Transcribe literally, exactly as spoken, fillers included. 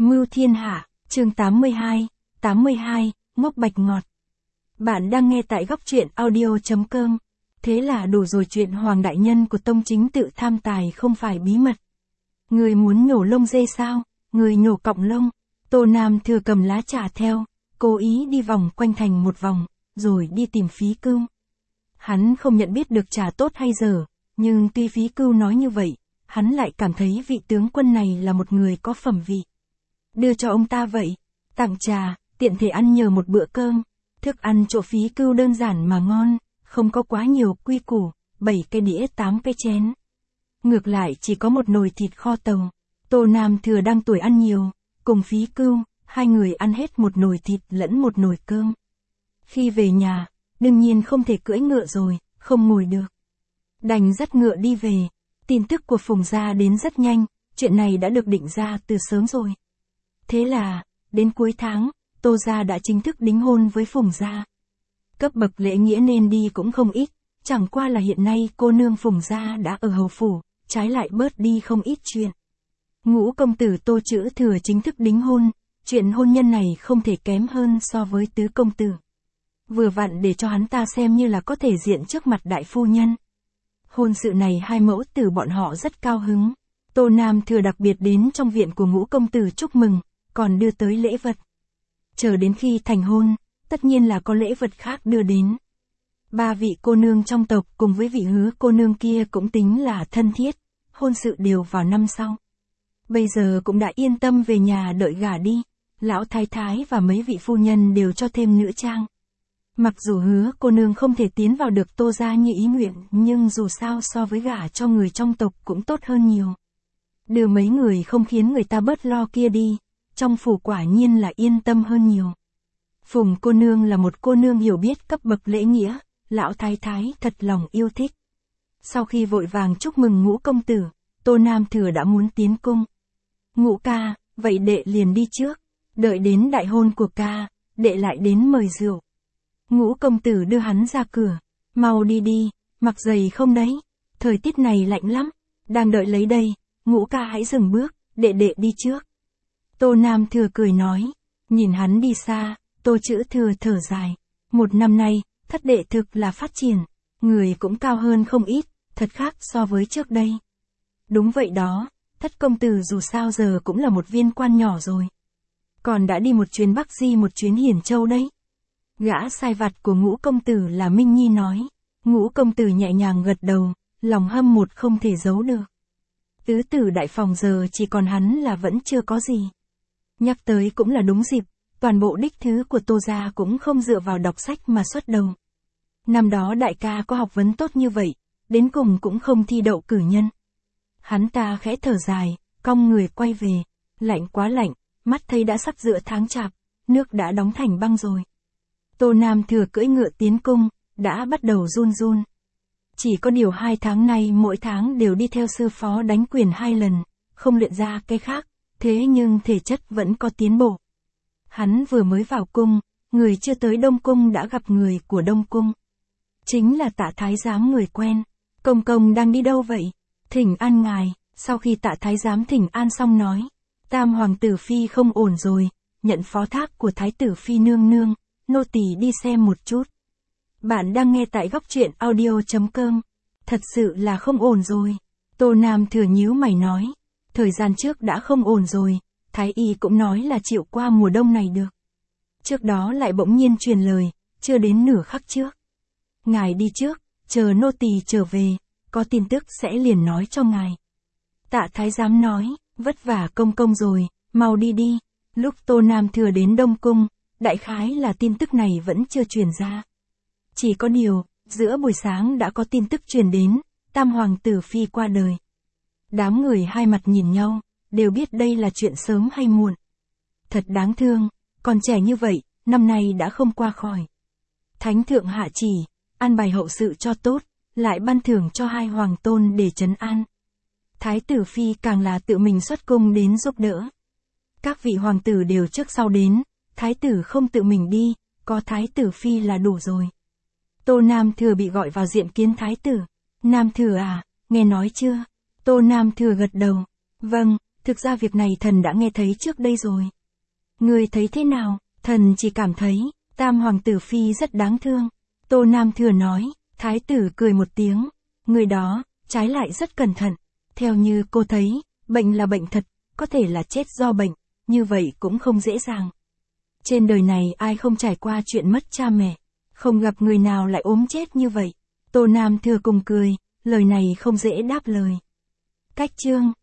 Mưu thiên hạ, chương tám mươi hai, tám mươi hai, ngốc bạch ngọt. Bạn đang nghe tại góc truyện audio.com. Thế là đủ rồi, chuyện Hoàng đại nhân của Tông Chính tự tham tài không phải bí mật. Người muốn nhổ lông dê sao, người nhổ cọng lông. Tô Nam Thừa cầm lá trà theo, cố ý đi vòng quanh thành một vòng, rồi đi tìm Phí Cưu. Hắn không nhận biết được trà tốt hay dở, nhưng tuy Phí Cưu nói như vậy, hắn lại cảm thấy vị tướng quân này là một người có phẩm vị. Đưa cho ông ta vậy, tặng trà, tiện thể ăn nhờ một bữa cơm. Thức ăn chỗ Phí Cưu đơn giản mà ngon, không có quá nhiều quy củ, bảy cái đĩa tám cái chén. Ngược lại chỉ có một nồi thịt kho tàu. Tô Nam Thừa đang tuổi ăn nhiều, cùng Phí Cưu, hai người ăn hết một nồi thịt lẫn một nồi cơm. Khi về nhà, đương nhiên không thể cưỡi ngựa rồi, không ngồi được. Đành dắt ngựa đi về. Tin tức của Phùng gia đến rất nhanh, chuyện này đã được định ra từ sớm rồi. Thế là, đến cuối tháng, Tô gia đã chính thức đính hôn với Phùng gia. Cấp bậc lễ nghĩa nên đi cũng không ít, chẳng qua là hiện nay cô nương Phùng gia đã ở hầu phủ, trái lại bớt đi không ít chuyện. Ngũ công tử Tô Chữ Thừa chính thức đính hôn, chuyện hôn nhân này không thể kém hơn so với tứ công tử. Vừa vặn để cho hắn ta xem như là có thể diện trước mặt đại phu nhân. Hôn sự này hai mẫu tử bọn họ rất cao hứng. Tô Nam Thừa đặc biệt đến trong viện của ngũ công tử chúc mừng, còn đưa tới lễ vật. Chờ đến khi thành hôn, tất nhiên là có lễ vật khác đưa đến. Ba vị cô nương trong tộc cùng với vị Hứa cô nương kia cũng tính là thân thiết, hôn sự đều vào năm sau. Bây giờ cũng đã yên tâm về nhà đợi gả đi, lão thái thái và mấy vị phu nhân đều cho thêm nữ trang. Mặc dù Hứa cô nương không thể tiến vào được Tô gia như ý nguyện, nhưng dù sao so với gả cho người trong tộc cũng tốt hơn nhiều. Đưa mấy người không khiến người ta bớt lo kia đi, trong phủ quả nhiên là yên tâm hơn nhiều. Phùng cô nương là một cô nương hiểu biết cấp bậc lễ nghĩa, lão thái thái thật lòng yêu thích. Sau khi vội vàng chúc mừng ngũ công tử, Tô Nam Thừa đã muốn tiến cung. Ngũ ca, vậy đệ liền đi trước, đợi đến đại hôn của ca, đệ lại đến mời rượu. Ngũ công tử đưa hắn ra cửa, mau đi đi, mặc giày không đấy, thời tiết này lạnh lắm, đang đợi lấy đây, ngũ ca hãy dừng bước, đệ đệ đi trước. Tô Nam Thừa cười nói, nhìn hắn đi xa, Tô Chữ Thừa thở dài, một năm nay, thất đệ thực là phát triển, người cũng cao hơn không ít, thật khác so với trước đây. Đúng vậy đó, thất công tử dù sao giờ cũng là một viên quan nhỏ rồi. Còn đã đi một chuyến Bắc Di một chuyến Hiển Châu đấy. Gã sai vặt của ngũ công tử là Minh Nhi nói. Ngũ công tử nhẹ nhàng gật đầu, lòng hâm một không thể giấu được. Tứ tử đại phòng giờ chỉ còn hắn là vẫn chưa có gì. Nhắc tới cũng là đúng dịp, toàn bộ đích thứ của Tô gia cũng không dựa vào đọc sách mà xuất đầu. Năm đó đại ca có học vấn tốt như vậy, đến cùng cũng không thi đậu cử nhân. Hắn ta khẽ thở dài, cong người quay về, lạnh quá lạnh, mắt thấy đã sắp giữa tháng chạp, nước đã đóng thành băng rồi. Tô Nam Thừa cưỡi ngựa tiến cung, đã bắt đầu run run. Chỉ có điều hai tháng nay mỗi tháng đều đi theo sư phó đánh quyền hai lần, không luyện ra cái khác, thế nhưng thể chất vẫn có tiến bộ. Hắn vừa mới vào cung, người chưa tới Đông Cung đã gặp người của Đông Cung. Chính là Tạ Thái Giám người quen. Công công đang đi đâu vậy? Thỉnh an ngài. Sau khi Tạ Thái Giám thỉnh an xong nói, Tam hoàng tử phi không ổn rồi, nhận phó thác của Thái tử phi nương nương, nô tỳ đi xem một chút. Bạn đang nghe tại góc truyện audio.com. Thật sự là không ổn rồi. Tô Nam Thừa nhíu mày nói, thời gian trước đã không ổn rồi, Thái y cũng nói là chịu qua mùa đông này được. Trước đó lại bỗng nhiên truyền lời, chưa đến nửa khắc trước. Ngài đi trước, chờ nô tỳ trở về, có tin tức sẽ liền nói cho ngài. Tạ Thái Giám nói, vất vả công công rồi, mau đi đi. Lúc Tô Nam Thừa đến Đông Cung, đại khái là tin tức này vẫn chưa truyền ra. Chỉ có điều, giữa buổi sáng đã có tin tức truyền đến, Tam hoàng tử phi qua đời. Đám người hai mặt nhìn nhau, đều biết đây là chuyện sớm hay muộn. Thật đáng thương, còn trẻ như vậy, năm nay đã không qua khỏi. Thánh thượng hạ chỉ, an bài hậu sự cho tốt, lại ban thưởng cho hai hoàng tôn để trấn an. Thái tử phi càng là tự mình xuất cung đến giúp đỡ. Các vị hoàng tử đều trước sau đến, thái tử không tự mình đi, có thái tử phi là đủ rồi. Tô Nam Thừa bị gọi vào diện kiến thái tử. Nam Thừa à, nghe nói chưa? Tô Nam Thừa gật đầu. Vâng, Thực ra việc này thần đã nghe thấy trước đây rồi. Ngươi thấy thế nào? Thần chỉ cảm thấy, tam hoàng tử phi rất đáng thương. Tô Nam Thừa nói, thái tử cười một tiếng. Người đó, trái lại rất cẩn thận. Theo như cô thấy, bệnh là bệnh thật, có thể là chết do bệnh, như vậy cũng không dễ dàng. Trên đời này ai không trải qua chuyện mất cha mẹ, không gặp người nào lại ốm chết như vậy. Tô Nam Thừa cùng cười, lời này không dễ đáp lời. Cách chương